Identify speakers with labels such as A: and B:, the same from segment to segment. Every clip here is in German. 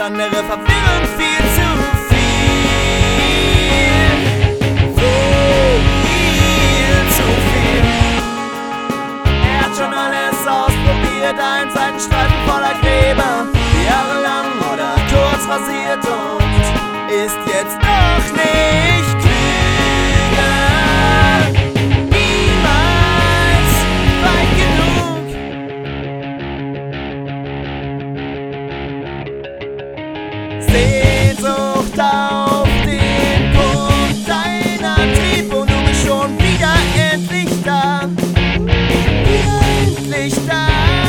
A: andere Verwirrung viel zu viel. Viel zu viel. Er hat schon alles ausprobiert, einen Seitenstreifen voller Kleber, jahrelang oder kurz rasiert und ist jetzt noch nicht klüger. Niemals weit genug. Sehnsucht auf den Punkt, dein Antrieb und du bist schon wieder endlich da. Wieder endlich da.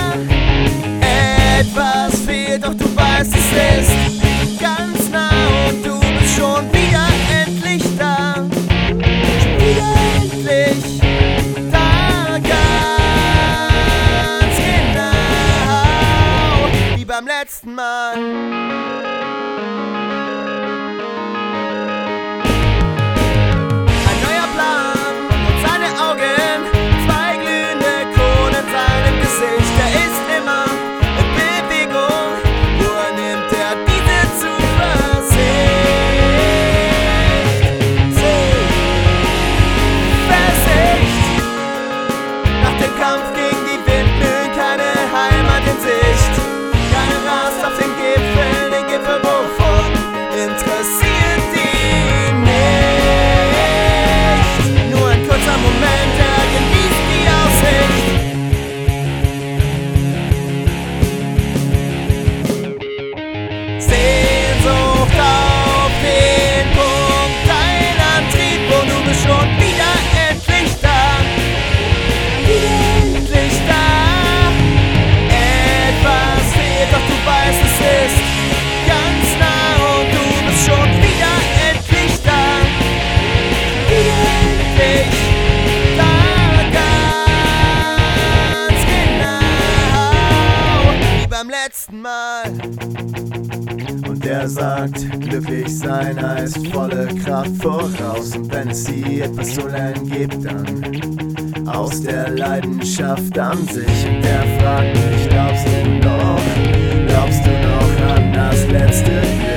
A: Etwas fehlt, doch du weißt, es ist ganz nah und du bist schon wieder endlich da. Wieder endlich da, ganz genau wie beim letzten Mal. Ein neuer Plan und seine Augen, zwei glühende Kohlen in seinem Gesicht. Er ist immer in Bewegung, nur nimmt er diese Zuversicht. Zuversicht. Nach dem Kampf gegen die Windmühlen keine Heimat in Sicht. Keine Rast auf den Gipfel wovon interessiert ihn nicht. Nur ein kurzer Moment, er genießt die Aussicht. Sehnsucht auf den Punkt, dein Antrieb und du bist schon wieder endlich da. Wieder endlich da. Etwas fehlt, doch du weißt, es ist ganz nah und du bist schon wieder endlich da. Wieder endlich da, ganz genau wie beim letzten Mal. Und er sagt, glücklich sein heißt volle Kraft voraus. Und wenn es sie etwas zu lernen gibt, dann aus der Leidenschaft an sich. Und er fragt mich, glaubst du noch an das letzte Glück?